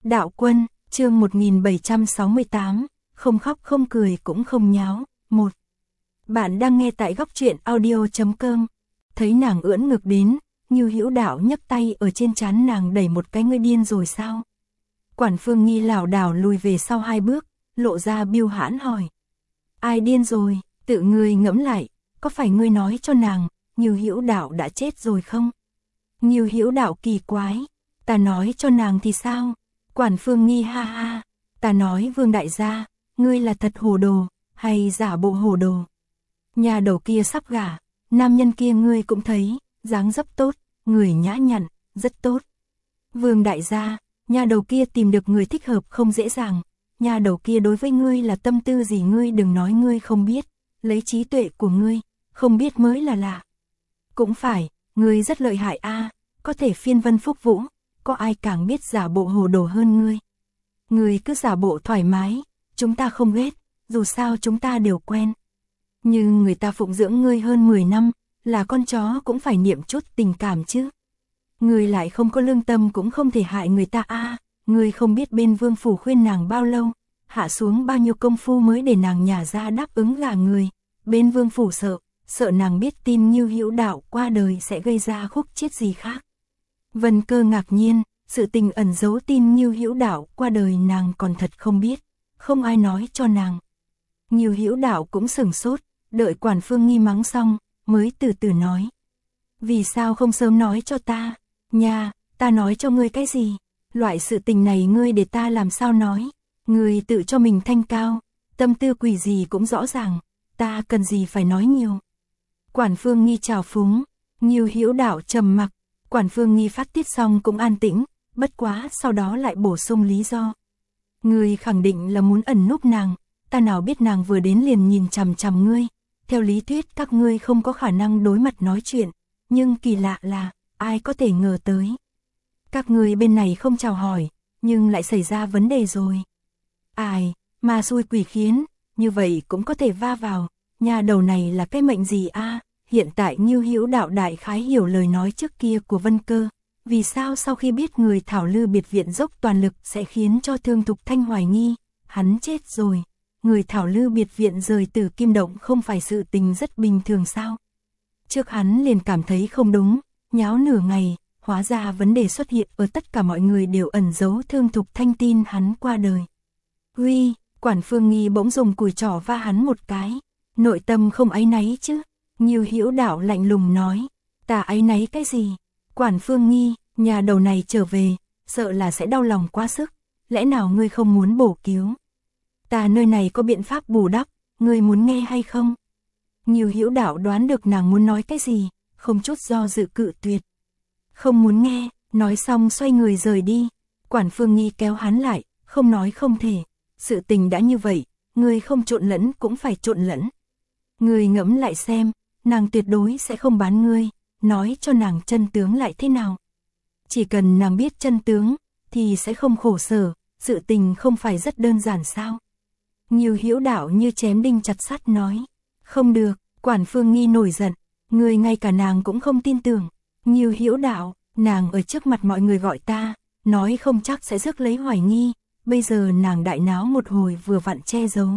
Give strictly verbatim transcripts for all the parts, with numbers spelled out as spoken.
Đạo Quân, chương một nghìn bảy trăm sáu mươi tám, không khóc không cười cũng không nháo, một. Bạn đang nghe tại góc truyện audio chấm com. Thấy nàng ưỡn ngực đến, Ngưu Hữu Đạo nhấc tay ở trên trán nàng đẩy một cái, ngươi điên rồi sao? Quản Phương Nghi lảo đảo lùi về sau hai bước, lộ ra biêu hãn hỏi. Ai điên rồi, tự ngươi ngẫm lại, có phải ngươi nói cho nàng, Ngưu Hữu Đạo đã chết rồi không? Ngưu Hữu Đạo kỳ quái, ta nói cho nàng thì sao? Quản Phương Nghi ha ha, ta nói Vương đại gia, ngươi là thật hồ đồ, hay giả bộ hồ đồ? Nhà đầu kia sắp gả, nam nhân kia ngươi cũng thấy, dáng dấp tốt, người nhã nhặn, rất tốt. Vương đại gia, nhà đầu kia tìm được người thích hợp không dễ dàng, nhà đầu kia đối với ngươi là tâm tư gì ngươi đừng nói ngươi không biết, lấy trí tuệ của ngươi, không biết mới là lạ. Cũng phải, ngươi rất lợi hại a, có thể phiên vân phúc vũ, có ai càng biết giả bộ hồ đồ hơn ngươi. Ngươi cứ giả bộ thoải mái, chúng ta không ghét, dù sao chúng ta đều quen. Nhưng người ta phụng dưỡng ngươi hơn mười năm, là con chó cũng phải niệm chút tình cảm chứ. Ngươi lại không có lương tâm cũng không thể hại người ta a, à, ngươi không biết bên vương phủ khuyên nàng bao lâu, hạ xuống bao nhiêu công phu mới để nàng nhả ra đáp ứng gả người. Bên vương phủ sợ, sợ nàng biết tin Ngưu Hữu Đạo qua đời sẽ gây ra khúc chiết gì khác. Vân Cơ ngạc nhiên, sự tình ẩn giấu tin Ngưu Hữu Đạo qua đời nàng còn thật không biết, không ai nói cho nàng. Ngưu Hữu Đạo cũng sửng sốt, đợi Quản Phương Nghi mắng xong, mới từ từ nói. Vì sao không sớm nói cho ta? Nha, ta nói cho ngươi cái gì? Loại sự tình này ngươi để ta làm sao nói? Ngươi tự cho mình thanh cao, tâm tư quỷ gì cũng rõ ràng, ta cần gì phải nói nhiều. Quản Phương Nghi chào phúng, Ngưu Hữu Đạo trầm mặc, Quản Phương Nghi phát tiết xong cũng an tĩnh, bất quá sau đó lại bổ sung lý do. Ngươi khẳng định là muốn ẩn núp nàng, ta nào biết nàng vừa đến liền nhìn chằm chằm ngươi, theo lý thuyết các ngươi không có khả năng đối mặt nói chuyện, nhưng kỳ lạ là, ai có thể ngờ tới. Các ngươi bên này không chào hỏi, nhưng lại xảy ra vấn đề rồi. Ai, mà xui quỷ khiến, như vậy cũng có thể va vào, nhà đầu này là cái mệnh gì a? À? Hiện tại Ngưu Hữu Đạo đại khái hiểu lời nói trước kia của Vân Cơ, vì sao sau khi biết người Thảo Lư biệt viện dốc toàn lực sẽ khiến cho Thương Thục Thanh hoài nghi, hắn chết rồi, người Thảo Lư biệt viện rời Tử Kim Động không phải sự tình rất bình thường sao? Trước hắn liền cảm thấy không đúng, nháo nửa ngày, hóa ra vấn đề xuất hiện ở tất cả mọi người đều ẩn giấu Thương Thục Thanh tin hắn qua đời. Uy, Quản Phương Nghi bỗng dùng cùi trỏ va hắn một cái, nội tâm không áy náy chứ? Ngưu Hữu Đạo lạnh lùng nói, ta áy náy cái gì? Quản Phương Nghi, nhà đầu này trở về, sợ là sẽ đau lòng quá sức, lẽ nào ngươi không muốn bổ cứu? Ta nơi này có biện pháp bù đắp, ngươi muốn nghe hay không? Ngưu Hữu Đạo đoán được nàng muốn nói cái gì, không chút do dự cự tuyệt. Không muốn nghe, nói xong xoay người rời đi. Quản Phương Nghi kéo hắn lại, không nói không thể, sự tình đã như vậy, ngươi không trộn lẫn cũng phải trộn lẫn. Ngươi ngẫm lại xem, nàng tuyệt đối sẽ không bán ngươi, nói cho nàng chân tướng lại thế nào. Chỉ cần nàng biết chân tướng, thì sẽ không khổ sở, sự tình không phải rất đơn giản sao? Ngưu Hữu Đạo như chém đinh chặt sắt nói. Không được, Quản Phương Nghi nổi giận, ngươi ngay cả nàng cũng không tin tưởng. Ngưu Hữu Đạo, nàng ở trước mặt mọi người gọi ta, nói không chắc sẽ rước lấy hoài nghi, bây giờ nàng đại náo một hồi vừa vặn che giấu.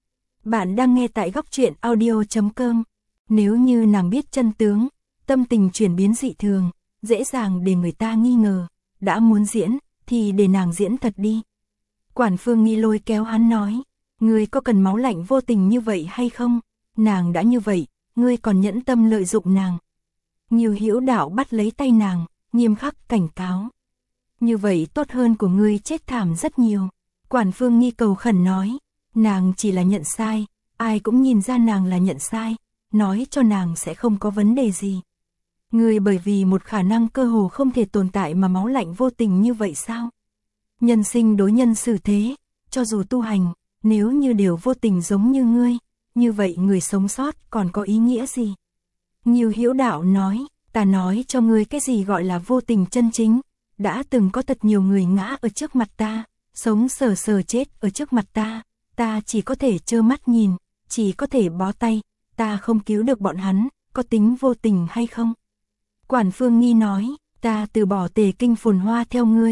Bạn đang nghe tại góc truyện audio chấm com. Nếu như nàng biết chân tướng, tâm tình chuyển biến dị thường, dễ dàng để người ta nghi ngờ, đã muốn diễn, thì để nàng diễn thật đi. Quản Phương Nghi lôi kéo hắn nói, ngươi có cần máu lạnh vô tình như vậy hay không? Nàng đã như vậy, ngươi còn nhẫn tâm lợi dụng nàng. Ngưu Hữu Đạo bắt lấy tay nàng, nghiêm khắc cảnh cáo. Như vậy tốt hơn của ngươi chết thảm rất nhiều. Quản Phương Nghi cầu khẩn nói, nàng chỉ là nhận sai, ai cũng nhìn ra nàng là nhận sai, nói cho nàng sẽ không có vấn đề gì. Ngươi bởi vì một khả năng cơ hồ không thể tồn tại mà máu lạnh vô tình như vậy sao? Nhân sinh đối nhân xử thế, cho dù tu hành, nếu như đều vô tình giống như ngươi, như vậy người sống sót còn có ý nghĩa gì? Ngưu Hữu Đạo nói, ta nói cho ngươi cái gì gọi là vô tình chân chính, đã từng có thật nhiều người ngã ở trước mặt ta, sống sờ sờ chết ở trước mặt ta, ta chỉ có thể trơ mắt nhìn, chỉ có thể bó tay, ta không cứu được bọn hắn, có tính vô tình hay không? Quản Phương Nghi nói, ta từ bỏ Tề Kinh phồn hoa theo ngươi,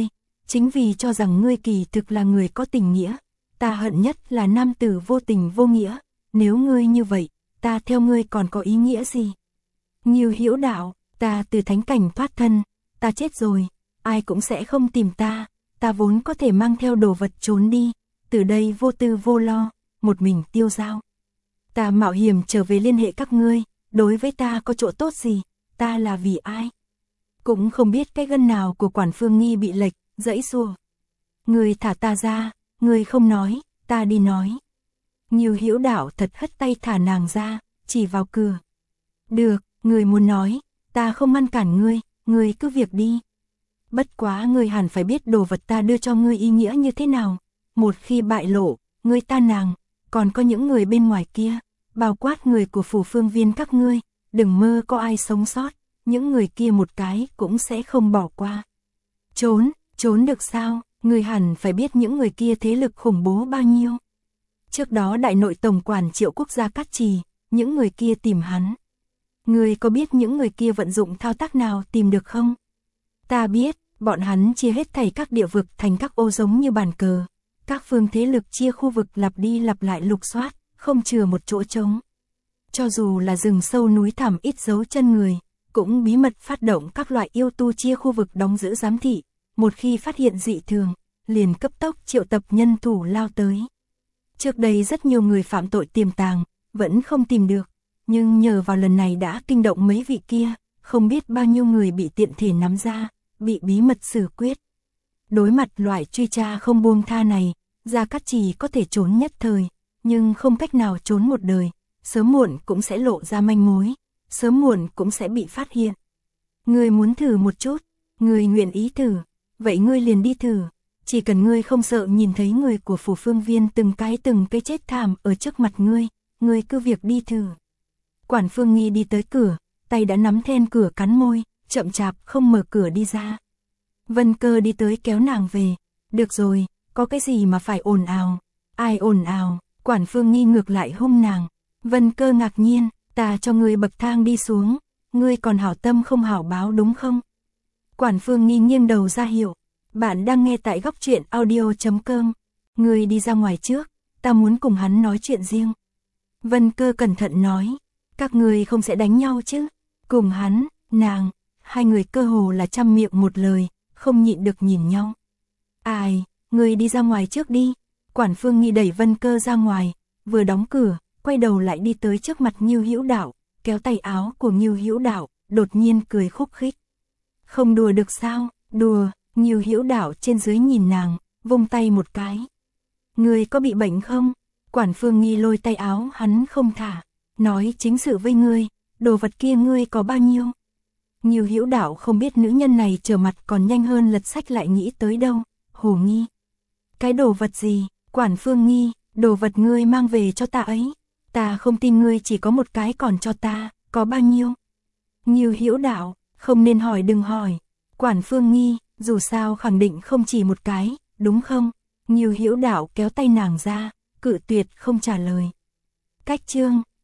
chính vì cho rằng ngươi kỳ thực là người có tình nghĩa. Ta hận nhất là nam tử vô tình vô nghĩa, nếu ngươi như vậy, ta theo ngươi còn có ý nghĩa gì? Ngưu Hữu đạo, ta từ thánh cảnh thoát thân, ta chết rồi, ai cũng sẽ không tìm ta, ta vốn có thể mang theo đồ vật trốn đi, từ đây vô tư vô lo, một mình tiêu dao. Ta mạo hiểm trở về liên hệ các ngươi, đối với ta có chỗ tốt gì, ta là vì ai? Cũng không biết cái gân nào của Quản Phương Nghi bị lệch, giãy giụa. Ngươi thả ta ra, ngươi không nói, ta đi nói. Ngưu Hữu đạo thật hất tay thả nàng ra, chỉ vào cửa. Được, ngươi muốn nói, ta không ngăn cản ngươi, ngươi cứ việc đi. Bất quá ngươi hẳn phải biết đồ vật ta đưa cho ngươi ý nghĩa như thế nào. Một khi bại lộ, ngươi ta nàng, còn có những người bên ngoài kia, bao quát người của phủ phương viên các ngươi, đừng mơ có ai sống sót, những người kia một cái cũng sẽ không bỏ qua. Trốn, trốn được sao, ngươi hẳn phải biết những người kia thế lực khủng bố bao nhiêu. Trước đó đại nội tổng quản Triệu Quốc gia Cát Trì, những người kia tìm hắn. Ngươi có biết những người kia vận dụng thao tác nào tìm được không? Ta biết, bọn hắn chia hết thảy các địa vực thành các ô giống như bàn cờ. Các phương thế lực chia khu vực lặp đi lặp lại lục soát, không chừa một chỗ trống. Cho dù là rừng sâu núi thẳm ít dấu chân người, cũng bí mật phát động các loại yêu tu chia khu vực đóng giữ giám thị. Một khi phát hiện dị thường, liền cấp tốc triệu tập nhân thủ lao tới. Trước đây rất nhiều người phạm tội tiềm tàng, vẫn không tìm được. Nhưng nhờ vào lần này đã kinh động mấy vị kia, không biết bao nhiêu người bị tiện thể nắm ra, bị bí mật xử quyết. Đối mặt loại truy tra không buông tha này, Gia Cát Trì có thể trốn nhất thời, nhưng không cách nào trốn một đời, sớm muộn cũng sẽ lộ ra manh mối, sớm muộn cũng sẽ bị phát hiện. Ngươi muốn thử một chút, ngươi nguyện ý thử, vậy ngươi liền đi thử, chỉ cần ngươi không sợ nhìn thấy người của phủ phương viên từng cái từng cái chết thảm ở trước mặt ngươi, ngươi cứ việc đi thử. Quản Phương Nghi đi tới cửa, tay đã nắm then cửa cắn môi, chậm chạp không mở cửa đi ra. Vân Cơ đi tới kéo nàng về, được rồi, có cái gì mà phải ồn ào, ai ồn ào, Quản Phương Nghi ngược lại hung nàng. Vân Cơ ngạc nhiên, ta cho ngươi bậc thang đi xuống, ngươi còn hảo tâm không hảo báo đúng không? Quản Phương Nghi nghiêng đầu ra hiệu, bạn đang nghe tại góc truyện audio chấm com, ngươi đi ra ngoài trước, ta muốn cùng hắn nói chuyện riêng. Vân Cơ cẩn thận nói, các ngươi không sẽ đánh nhau chứ? Cùng hắn, nàng, hai người cơ hồ là trăm miệng một lời, không nhịn được nhìn nhau. Ai, ngươi đi ra ngoài trước đi. Quản Phương Nghi đẩy Vân Cơ ra ngoài, vừa đóng cửa, quay đầu lại đi tới trước mặt Ngưu Hữu đạo, kéo tay áo của Ngưu Hữu đạo, đột nhiên cười khúc khích. Không đùa được sao? Đùa. Ngưu Hữu đạo trên dưới nhìn nàng, vung tay một cái. Ngươi có bị bệnh không? Quản Phương Nghi lôi tay áo hắn không thả, nói chính sự với ngươi, đồ vật kia ngươi có bao nhiêu? Ngưu Hữu đạo không biết nữ nhân này trở mặt còn nhanh hơn lật sách lại nghĩ tới đâu. Hồ nghi. Cái đồ vật gì? Quản Phương Nghi, đồ vật ngươi mang về cho ta ấy. Ta không tin ngươi chỉ có một cái còn cho ta, có bao nhiêu? Ngưu Hữu đạo, không nên hỏi đừng hỏi. Quản Phương Nghi, dù sao khẳng định không chỉ một cái, đúng không? Ngưu Hữu đạo kéo tay nàng ra, cự tuyệt không trả lời. Cách chương